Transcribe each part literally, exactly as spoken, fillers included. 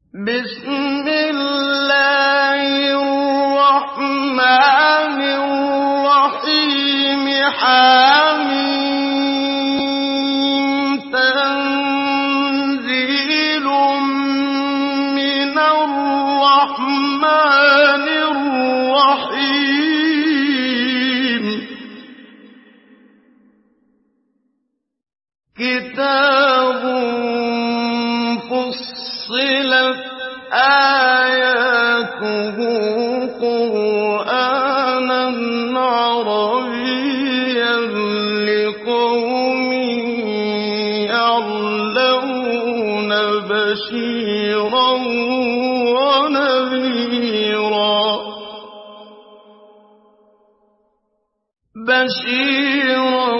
بسم الله الرحمن الرحيم حميم تنزيل من الرحمن الرحيم كتاب فصلت آياته قرآنًا عربيًّا لقوم يعلمون بشيرًا ونذيرًا بشيرًا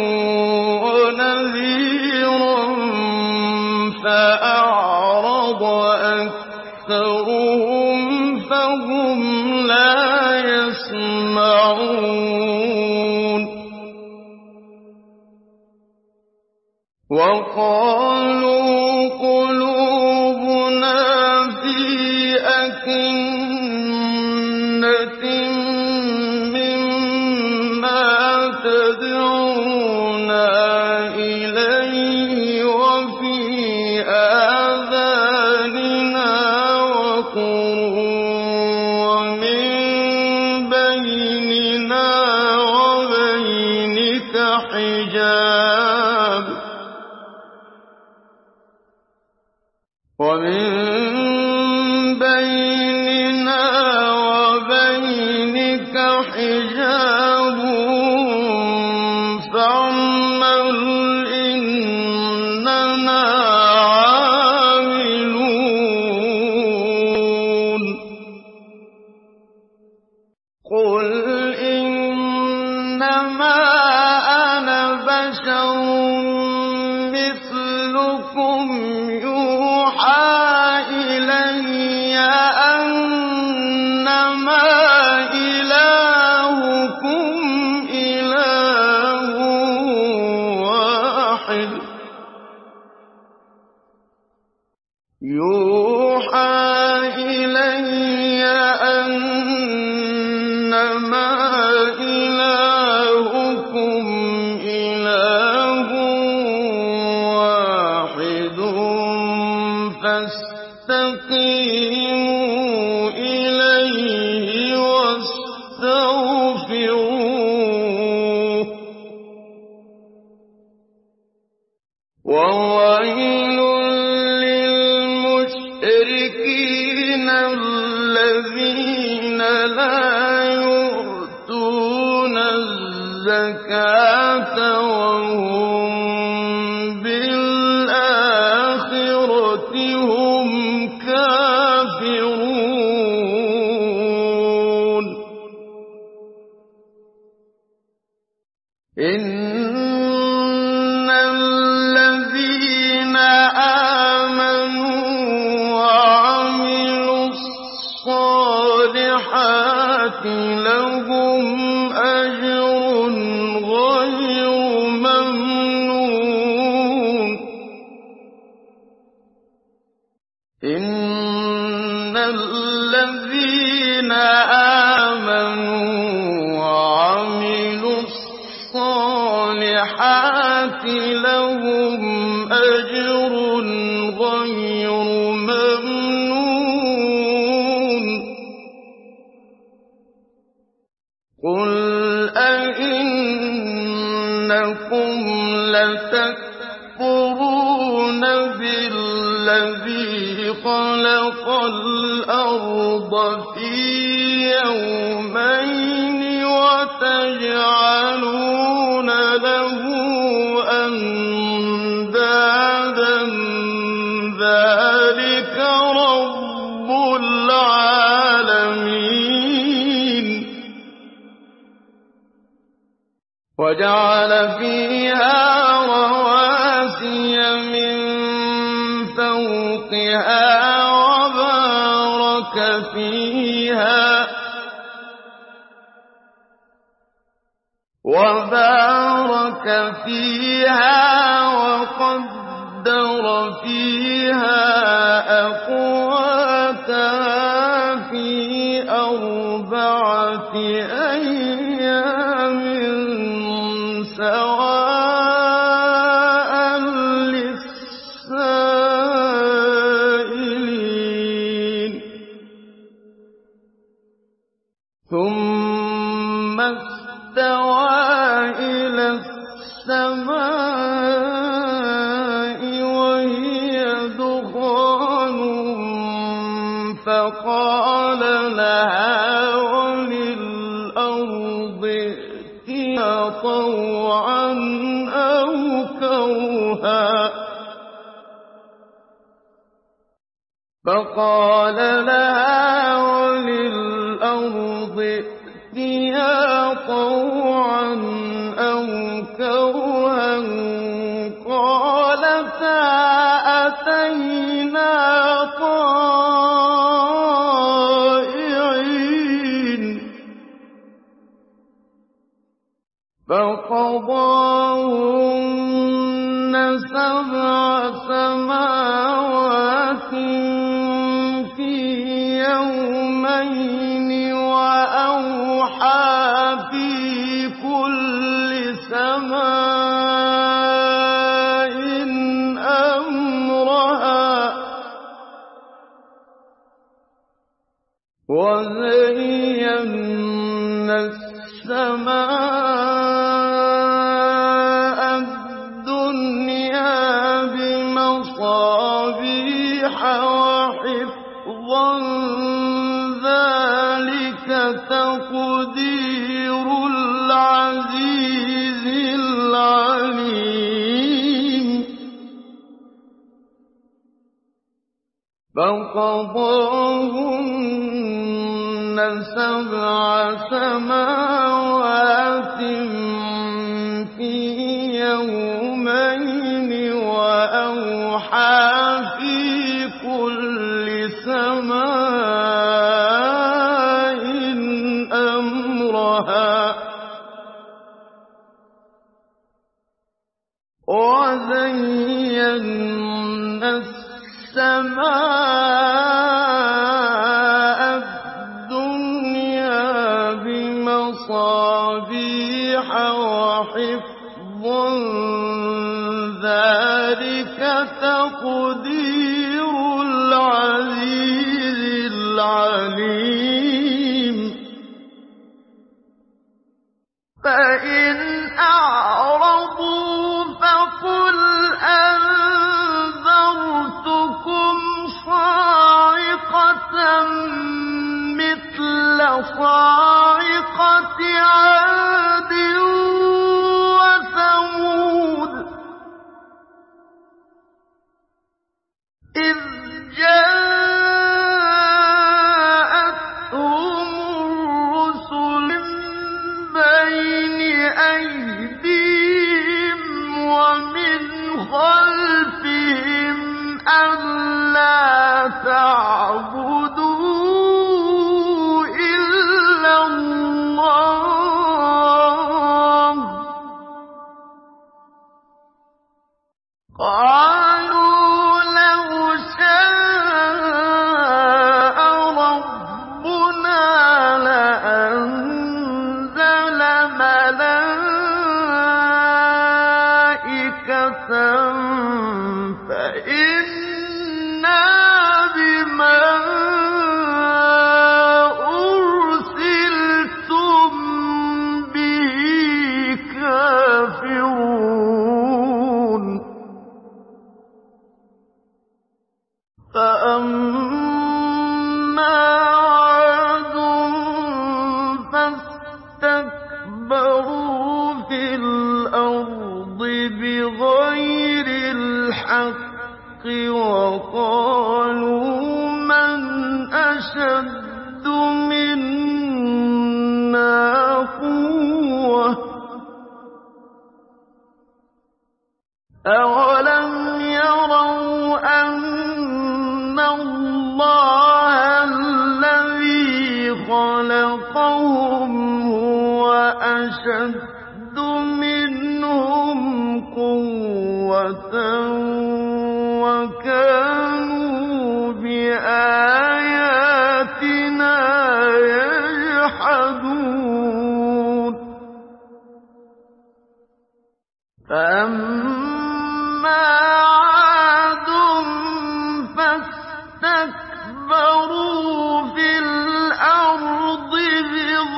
ونذيرًا فأعرض أكثرهم فهم لا يسمعون وقالوا قلوبنا في أكنة مما تدعونا إليه وفي آذاننا وقر ومن بيننا وبينك حجاب ومن بيننا وبينك حجاب فاعمل إننا عاملون قل إنما أنا بشر مثلكم يوحى إلي أنما إلهكم إله واحد يوحى إلي أنما إلهكم إله واحد فاستقيموا إليه واستغفروه وويل للمشركين الذين لا يؤتون الزكاة وهم بالآخرة هم كافرون إن الذين آمنوا وعملوا الصالحات لهم أجر غير ممنون إن الذين آمنوا وعملوا الصالحات لهم أجر غير ممنون قل أئنكم لتكفرون بالذي خلق الأرض في يومين وتجعلون له أندادا ذلك رب العالمين وجعل فيها رواسي من فوقها وبارك فيها وبارك فيها وقدر فيها أقواتها ثم استوى إلى السماء وهي دخان فقال لها وللأرض ائتيا طوعا أو كرها فقال لها وللأرض ائتيا طوعا أو كرها قالتا أتينا طائعين فقضاهن سبع سماوات في يومين وأوحى في كل سماء أمرها وزينا السماء الدنيا بمصابيح وحفظا ذلك تقدير العزيز العليم فقضاهن سبع سماوات في يومين وأوحى في كل سماء أمرها وزينا السماء الدنيا بمصابيح وحفظا ذلك تقدير العزيز العليم فإن أعرضوا فقل أنذرتكم صاعقة مثل صاعقة عاد وثمود إذ جاءتهم الرسل من بين أيديهم ومن خلفهم ألا تعبدوا إلا الله قالوا لو شاء ربنا لأنزل ملائكة فإنا بما أرسلتم به كافرون فأما عاد فاستكبروا في الأرض بغير الحق وقالوا من أشد منا قوة أولم يروا أن الله الذي خلقهم هو أشد منهم قوة وكانوا بآياتنا يجحدون فأما عاد فاستكبروا في الأرض بغير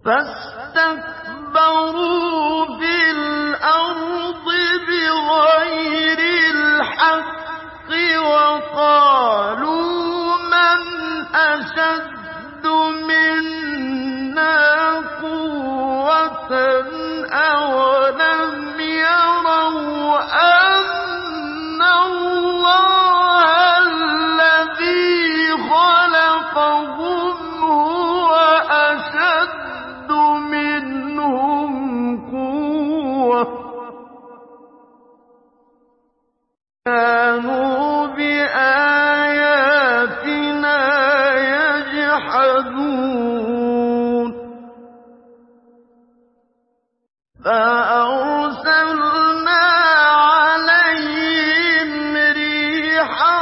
فاستكبروا في الأرض بغير الحق وقالوا من أشد منا قوة أولم يروا أن الله الذي خلقهم هو أشد منهم قوة كانوا بآياتنا يجحدون فأرسلنا عليهم ريحا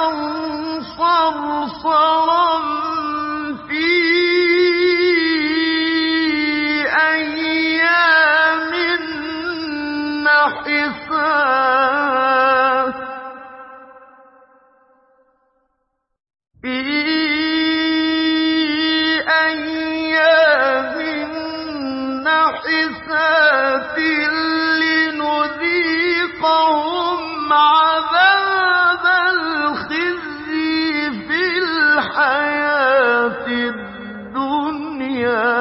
صرصرا في أيام نحسات في أيام نحسات لنذيقهم عذاب الخزي في الحياة الدنيا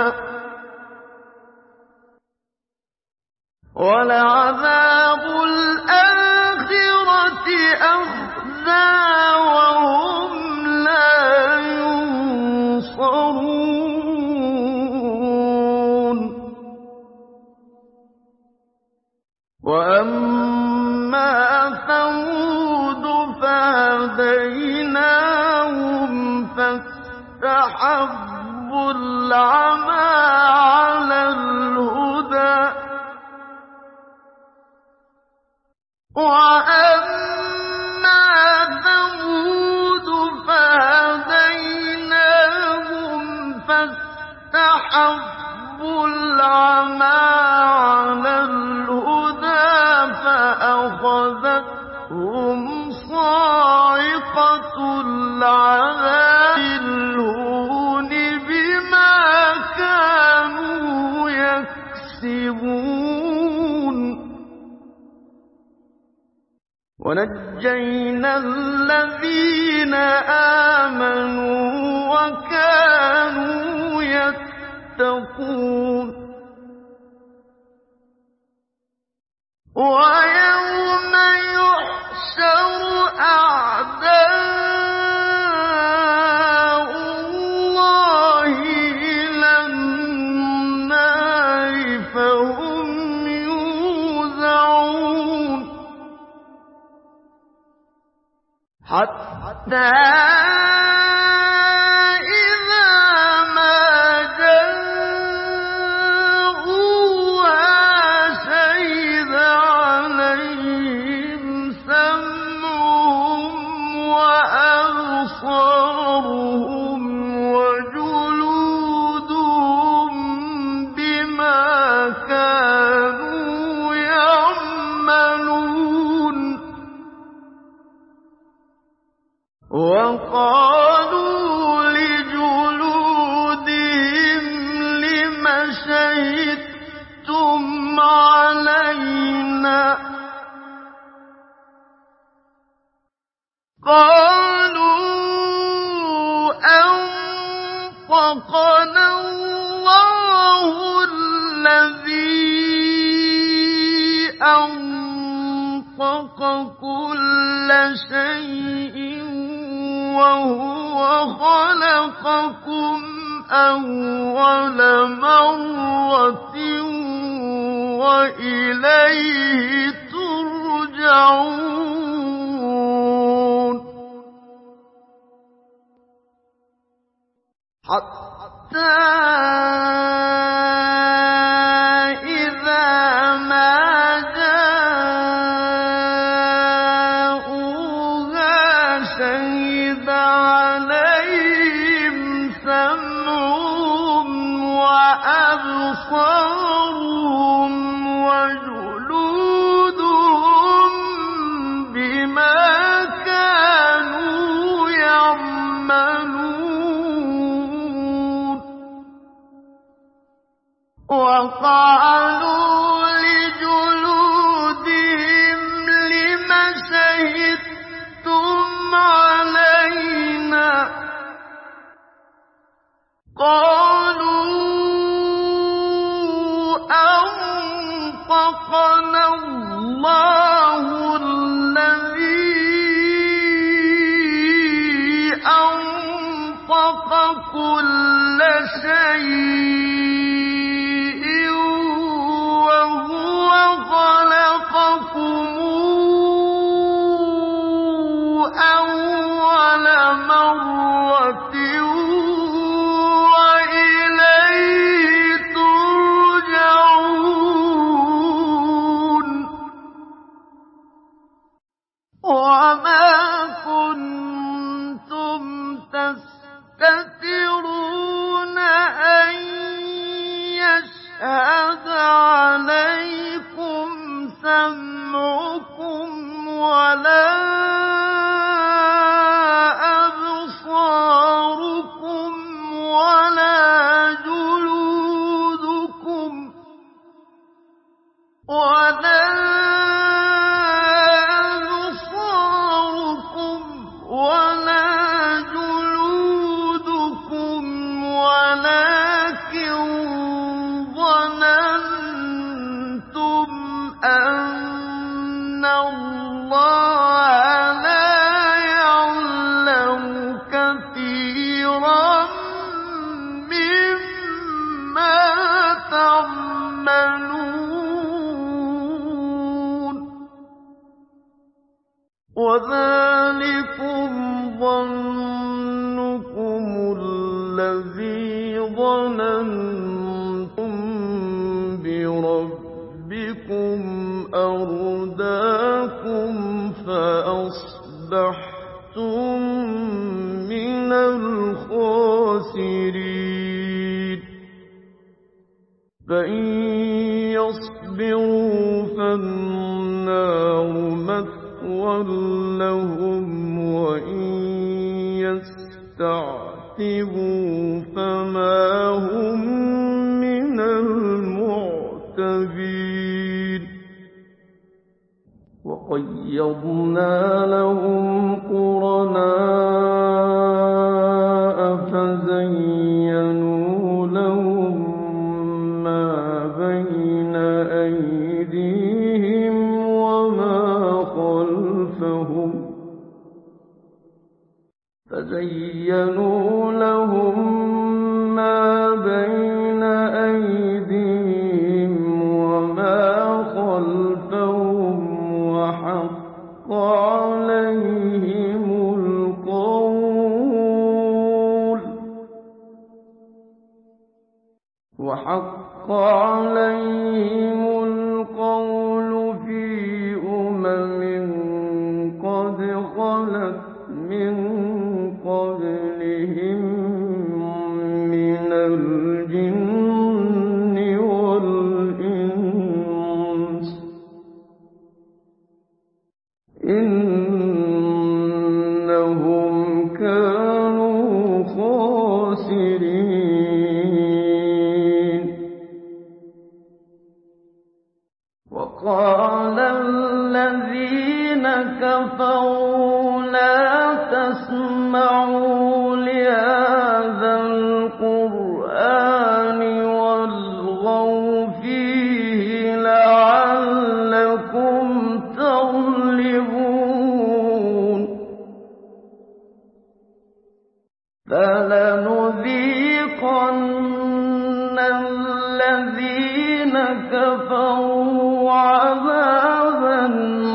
ولعذاب الآخرة أخزى وهم لا ينصرون وأما ثمود فهديناهم فاستحبوا العمى على الهدى وأما ثمود فهديناهم فاستحبوا العمى على الهدى فأخذتهم صاعقة العذاب الهون بما كانوا يكسبون ونجينا الذين آمنوا وكانوا يتقون ويوم يحشر أعداء الله إلى النار فهم يوزعون حتى إذا ما جاءوها شهد عليهم سمعهم وأبصارهم وجلودهم بما كانوا يعملون وقالوا لجلودهم لم شهدتم علينا قالوا أنطقنا الله الذي أنطق كل شيء وهو خلقكم أول مرة وإليه ترجعون حتى إذا ما جاءوها شهد عليهم سمعهم وأبصارهم وجلودهم بما كانوا يعملون وَمَا كُنتُمْ تَسْتَتِرُونَ أَن يَشْهَدَ عَلَيْكُمْ سَمْعُكُمْ وَلَا أَبْصَارُكُمْ وَلَا جُلُودُكُمْ وَلَا أَبْصَارُكُمْ وَلَا جُلُودُكُمْ وَلَٰكِن ظَنَنتُمْ أَنَّ اللَّهَ لَا يَعْلَمُ كَثِيرًا مِّمَّا تَعْمَلُونَ وَذَٰلِكُمْ ظَنُّكُمُ الَّذِي ظَنَنتُم بِرَبِّكُمْ أَرْدَاكُمْ فَأَصْبَحْتُم مِّنَ الْخَاسِرِينَ فَإِن يَصْبِرُوا فَالنَّارُ مَثْوًى لَّهُمْ وَإِن يَسْتَعْتِبُوا فَمَا هُم مِّنَ الْمُعْتَبِينَ وَقَيَّضْنَا لَهُمْ قُرَنَاءَ فَزَيَّنُوا لَهُم مَّا بَيْنَ أَيْدِيهِمْ وَمَا خَلْفَهُمْ فَزَيَّنُوا لَهُم مَّا بَيْنَ أَيْدِيهِمْ وَمَا خَلْفَهُمْ وَحَقَّ عَلَيْهِمُ الْقَوْلُ وَحَقَّ عَلَيْهِمُ الْقَوْلُ فِي أُمَمٍ قَدْ خَلَتْ مِن قَبْلِهِم مِّنَ الْجِنِّ وَالْإِنسِ ۖ إِنَّهُمْ كَانُوا خَاسِرِينَ وَقَالَ الَّذِينَ كَفَرُوا لَا تَسْمَعُوا لِهَٰذَا الْقُرْآنِ وَالْغَوْا فِيهِ لَعَلَّكُمْ تَغْلِبُونَ فَلَنُذِيقَنَّ الَّذِينَ كَفَرُوا عَذَابًا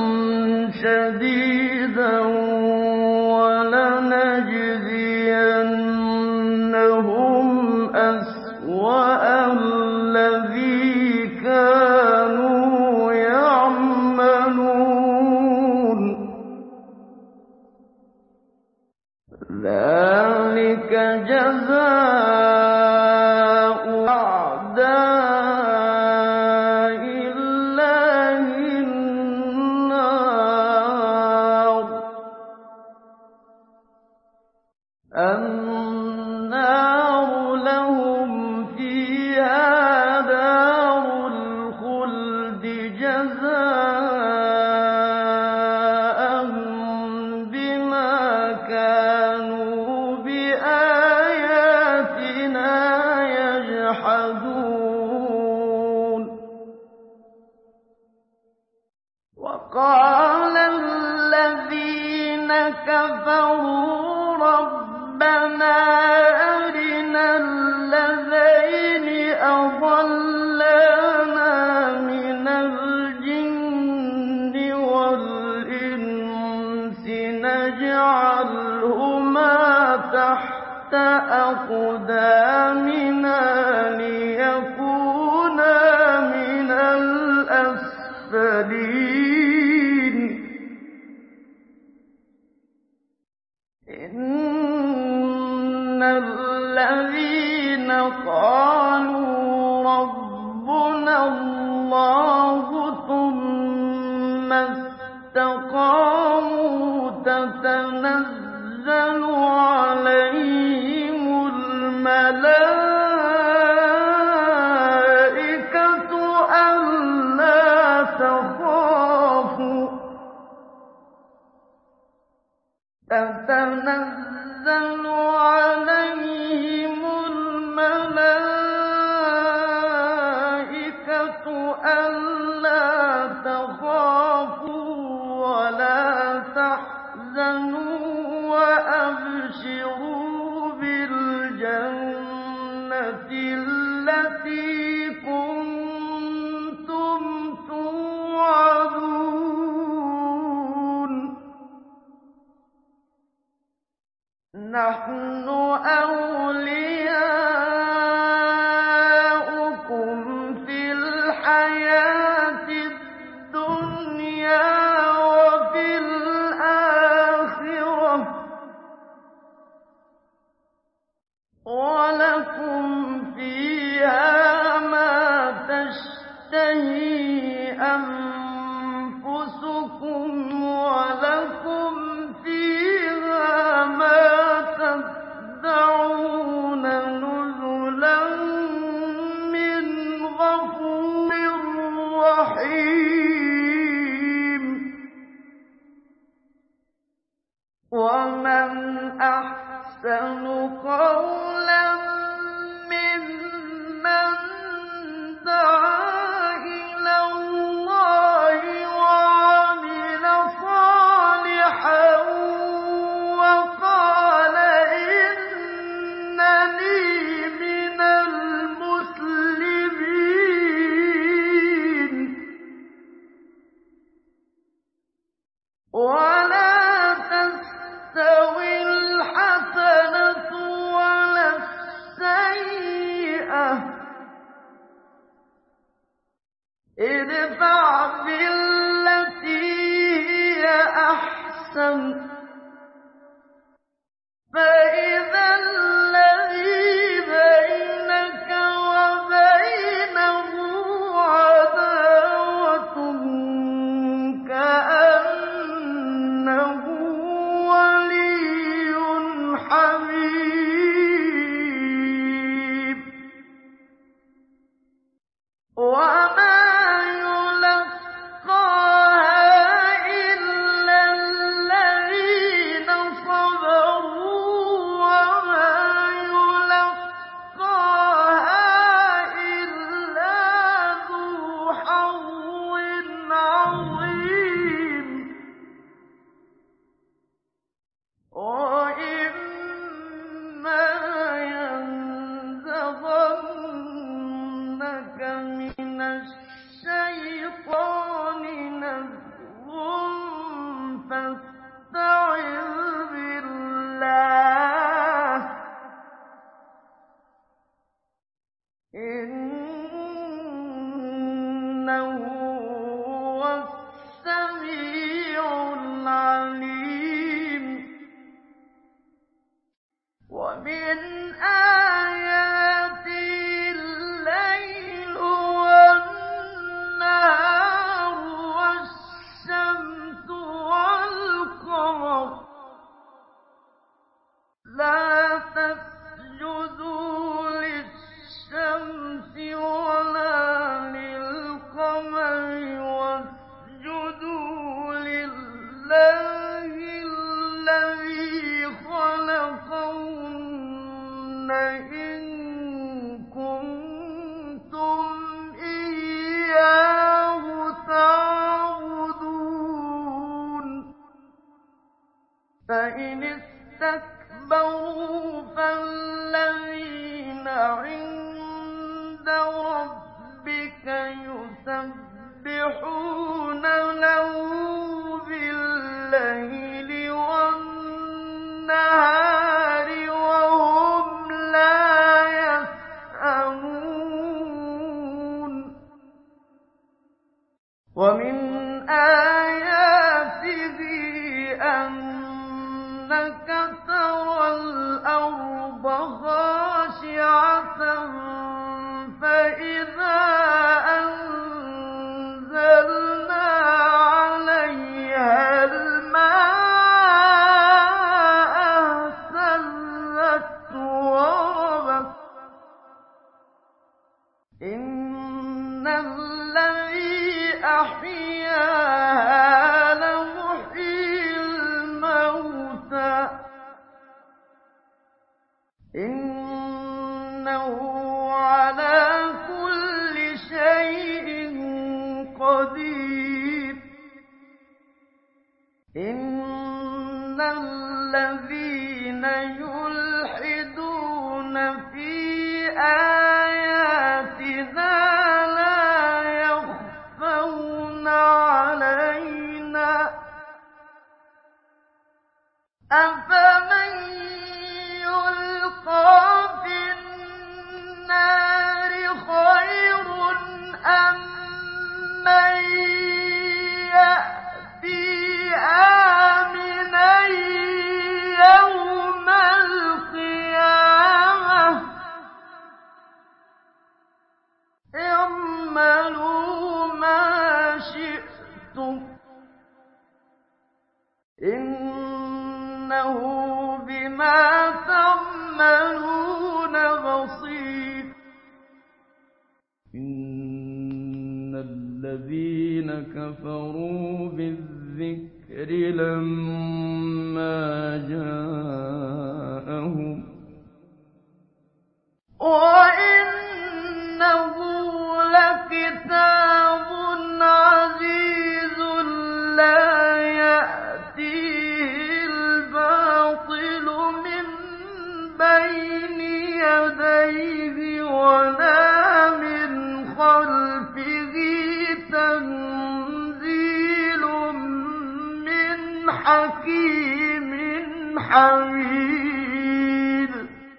شَدِيدًا وَلَنَجْزِيَنَّهُمْ أَسْوَأَ الَّذِي كَانُوا يَعْمَلُونَ ذَٰلِكَ جَزَاءُ أَعْدَاءِ اللَّهِ النَّارُ النَّارُ لَهُمْ فِيهَا دَارُ الْخُلْدِ جَزَاءً بِمَا كَانُوا بِآيَاتِنَا يَجْحَدُونَ وَقَالَ الَّذِينَ كَفَرُوا رَبَّنَا أَرِنَا اللَّذَيْنِ أَضَلَّانَا مِنَ الْجِنِّ وَالْإِنسِ نَجْعَلْهُمَا تَحْتَ أَقْدَامِنَا لِيَكُونَا مِنَ الْأَسْفَلِينَ اسْتَقَامُوا تَتَنَزَّلُ عَلَيْهِمُ الْمَلَائِكَةُ أَلَّا تَخَافُوا تَتَنَزَّلُ عَلَيْهِمُ الْمَلَائِكَةُ أَلَّا تَخَافُوا وَلَا تَحْزَنُوا وَأَبْشِرُوا بِالْجَنَّةِ الَّتِي كُنتُمْ تُوعَدُونَ نَحْنُ أَوْلِيَاؤُكُمْ فِي الْحَيَاةِ الدُّنْيَا وَفِي الْآخِرَةِ ۖ وَلَكُمْ فِيهَا مَا تَشْتَهِي أَنفُسُكُمْ وَلَكُمْ فِيهَا مَا تَدَّعُونَ نُزُلًا مِّنْ غَفُورٍ رَّحِيمٍ وَمَنْ أَحْسَنُ قَوْلًا مِّمَّن دَعَا إِلَى اللَّهِ وَعَمِلَ صَالِحًا وَقَالَ إِنَّنِي مِنَ الْمُسْلِمِينَ وَلَا تَسْتَوِي الْحَسَنَةُ وَلَا السَّيِّئَةُ ۚ ادْفَعْ بِالَّتِي هِيَ أَحْسَنُ ۚ فَإِذَا الَّذِي بَيْنَكَ وَبَيْنَهُ عَدَاوَةٌ كَأَنَّهُ وَلِيٌّ حَمِيمٌ وَمَا يُلَقَّاهَا إِلَّا الَّذِينَ صَبَرُوا وَمَا يُلَقَّاهَا إِلَّا ذُو حَظٍّ عَظِيمٍ وَإِمَّا يَنزَغَنَّكَ مِنَ الشَّيْطَانِ نَزْغٌ فَاسْتَعِذْ بِاللَّهِ ۖ إِنَّهُ هُوَ السَّمِيعُ الْعَلِيمُ وَمِنْ آيَاتِهِ اللَّيْلُ وَالنَّهَارُ وَالشَّمْسُ وَالْقَمَرُ ۚ لَا تَسْجُدُوا لِلشَّمْسِ وَلَا لِلْقَمَرِ وَاسْجُدُوا لِلَّهِ الَّذِي خَلَقَهُنَّ إِن كُنتُمْ إِيَّاهُ تَعْبُدُونَ فَإِنِ اسْتَكْبَرُوا فَالَّذِينَ عِندَ رَبِّكَ يُسَبِّحُونَ لَهُ بِاللَّيْلِ وَالنَّهَارِ وَهُمْ لَا يَسْأَمُونَ وَمِنْ آيَاتِهِ أَنَّكَ تَرَى الْأَرْضَ خَاشِعَةً فَإِذَا أَنزَلْنَا عَلَيْهَا إِنَّ الَّذِينَ يُلْحِدُونَ فِي آيَاتِنَا لَا يَخْفَوْنَ عَلَيْنَا ۗ أَفَمَن يُلْقَىٰ فِي النَّارِ خَيْرٌ أَم مَّن يَأْتِي آمِنًا يَوْمَ الْقِيَامَةِ ۚ اعْمَلُوا مَا شِئْتُمْ ۖ إِنَّهُ بِمَا تَعْمَلُونَ بَصِيرٌ إِنَّ الَّذِينَ كَفَرُوا بِالذِّكْرِ لَمَّا جَاءَهُمْ وَإِنَّهُ لَكِتَابٌ عَزِيزٌ لَّا يَأْتِيهِ الْبَاطِلُ مِن بَيْنِ يَدَيْهِ وَلَا مِنْ خَلْفِهِ تَنزِيلٌ مِّنْ حَكِيمٍ حَمِيدٍ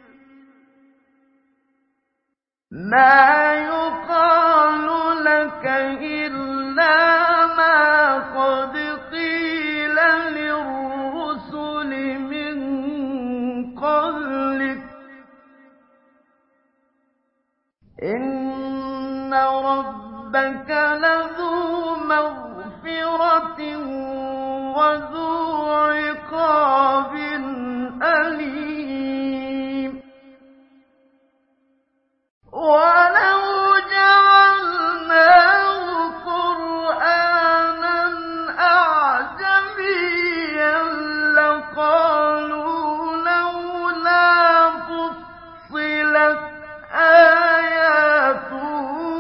مَا يُقَالُ لَكَ إِلَّا مَا قَدْ قِيلَ لِلرُّسُلِ مِن قَبْلِكَ ۚ إِنَّ رَبَّكَ لَذُو مَغْفِرَةٍ وَذُو عِقَابٍ أَلِيمٍ وَلَوْ جَعَلْنَاهُ قُرْآنًا أَعْجَمِيًّا لَّقَالُوا لَوْلَا فُصِّلَتْ آيَاتُهُ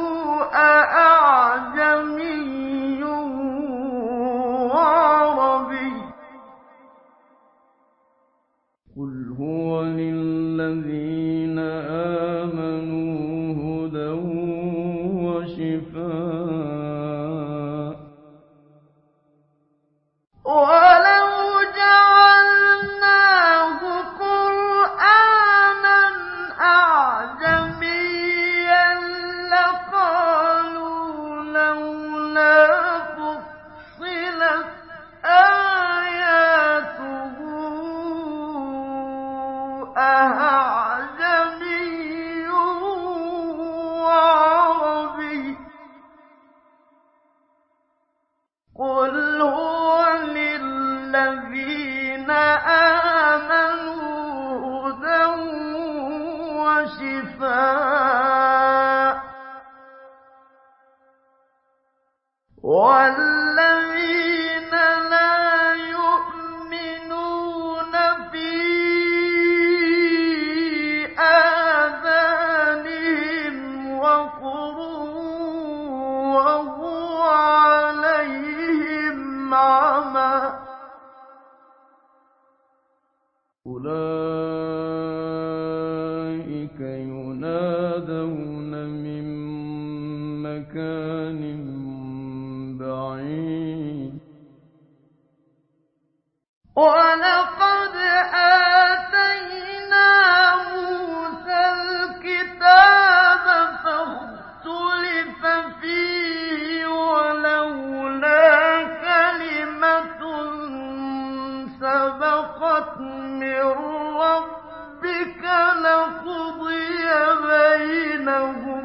أَأَعْجَمِيٌّ وَعَرَبِيٌّ ۗ قُلْ هُوَ لِلَّذِينَ آمَنُوا هُدًى وَشِفَاءٌ ۖ وَلَوْ جَعَلْنَاهُ قُرْآنًا أَعْجَمِيًّا لَّقَالُوا لَوْلَا فُصِّلَتْ آيَاتُهُ أَأَعْجَمِيٌّ وَعَرَبِيٌّ ۗ قُلْ هُوَ لِلَّذِينَ آمَنُوا هُدًى وَشِفَاءٌ ۖ وَالَّذِينَ لَا يُؤْمِنُونَ فِي آذَانِهِمْ وَقْرٌ وَهُوَ عَلَيْهِمْ عَمًى ۚ أُولَٰئِكَ يُنَادَوْنَ مِن مَّكَانٍ بَعِيدٍ وَلَقَدْ آتَيْنَا مُوسَى الْكِتَابَ فَاخْتُلِفَ فِيهِ وَلَوْلَا كَلِمَةٌ سَبَقَتْ مِن رَّبِّكَ لَقُضِيَ بَيْنَهُمْ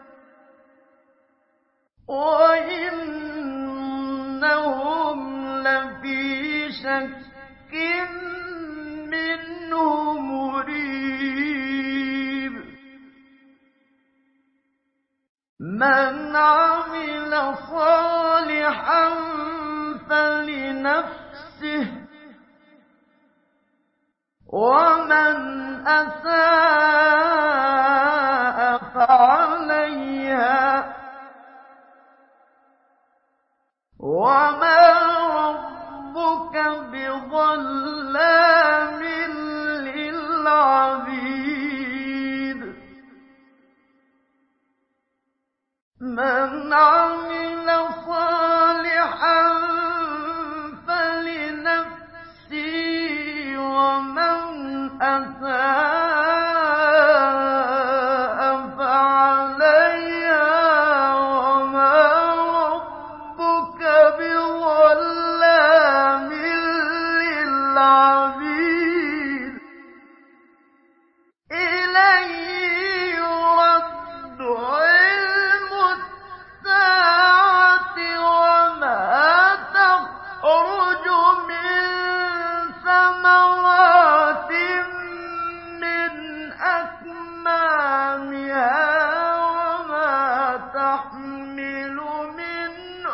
وَإِنَّهُمْ لَفِي شَكٍّ مِّنْهُ مُرِيبٍ مَّنْ عَمِلَ صَالِحًا فَلِنَفْسِهِ ۖ وَمَنْ أَسَاءَ فَعَلَيْهَا ۗ وَمَا رَبُّكَ من ثمرات من أكمامها وما تحمل من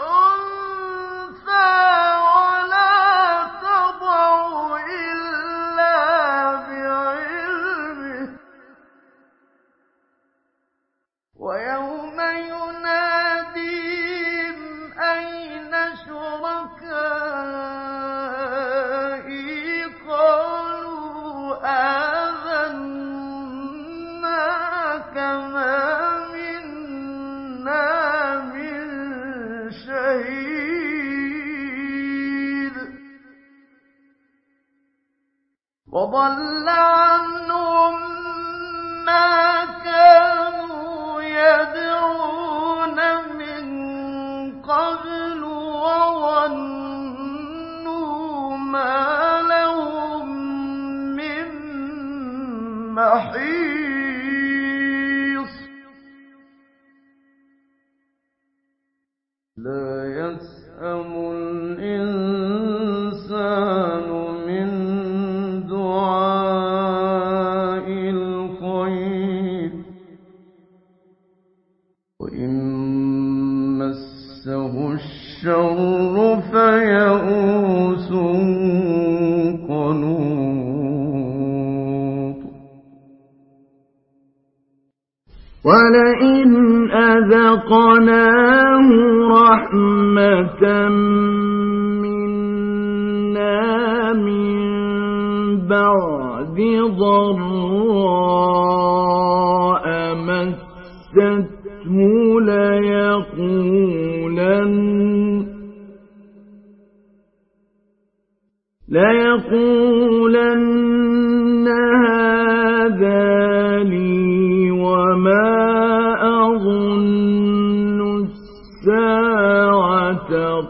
أنثى ولا تضع إلا بعلمه ويوم يناديهم أين شركائي قالوا آذناك ما منا من شهيد وضل عنهم ما كانوا يدعون من قبل وظنوا ما لهم من محيص لا يسأم الإنسان من دعاء الخير وإن مسه الشر فيئوس قنوط ولئن أذقناه رحمة منا من بعد ضراء مسته ليقولن ليقولن هذا لي وما أظن الساعة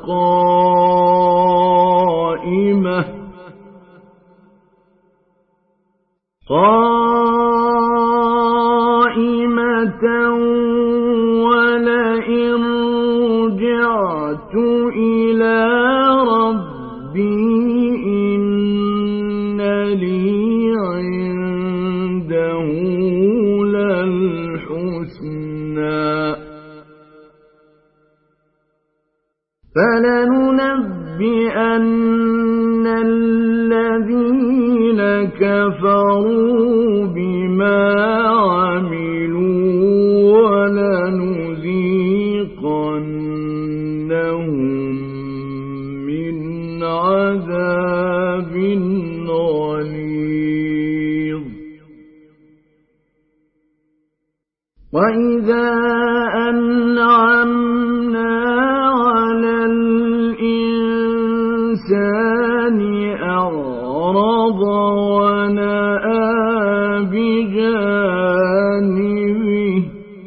قائمة قائمة ولئن رجعت إلى ربي إن لي عنده للحسنى فلننبئن الذين كفروا بما عملوا ولنذيقنهم من عذاب غليظ وإذا أنعمنا على الإنسان أعرض ونأى بجانبه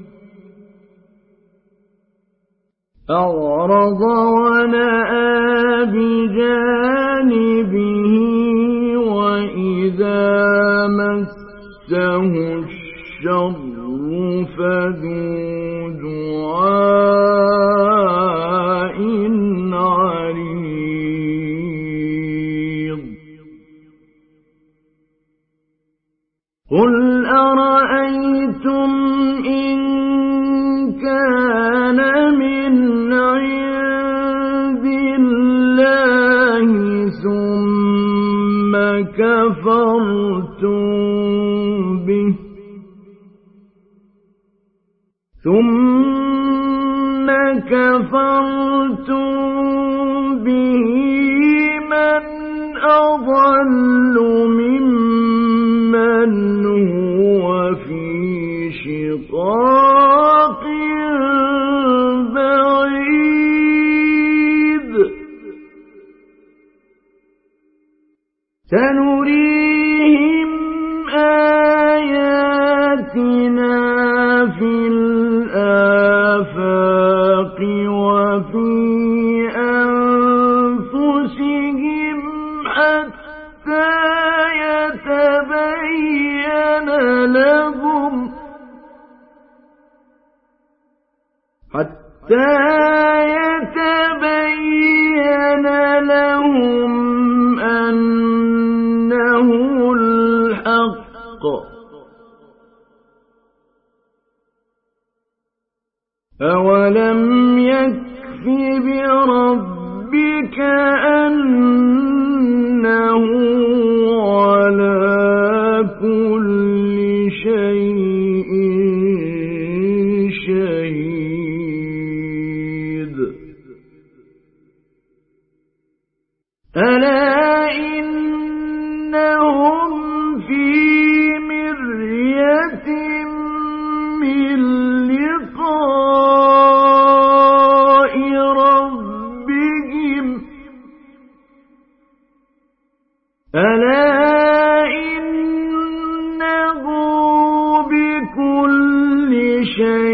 أعرض ونأى بجانبه وإذا مسه الشر فذو دعاء عريض قل أرأيتم إن كان من عند الله ثم كفرتم به ثم كفرتم به من أضل ممن هو في شقاق بعيد سنريهم آياتنا في الآفاق وفي أنفسهم حتى يتبين لهم حتى يتبين لهم أولم يكف بربك أنه على كل شيء شهيد ألا إنهم في مرية من لقاء ربهم ألا إنه بكل شيء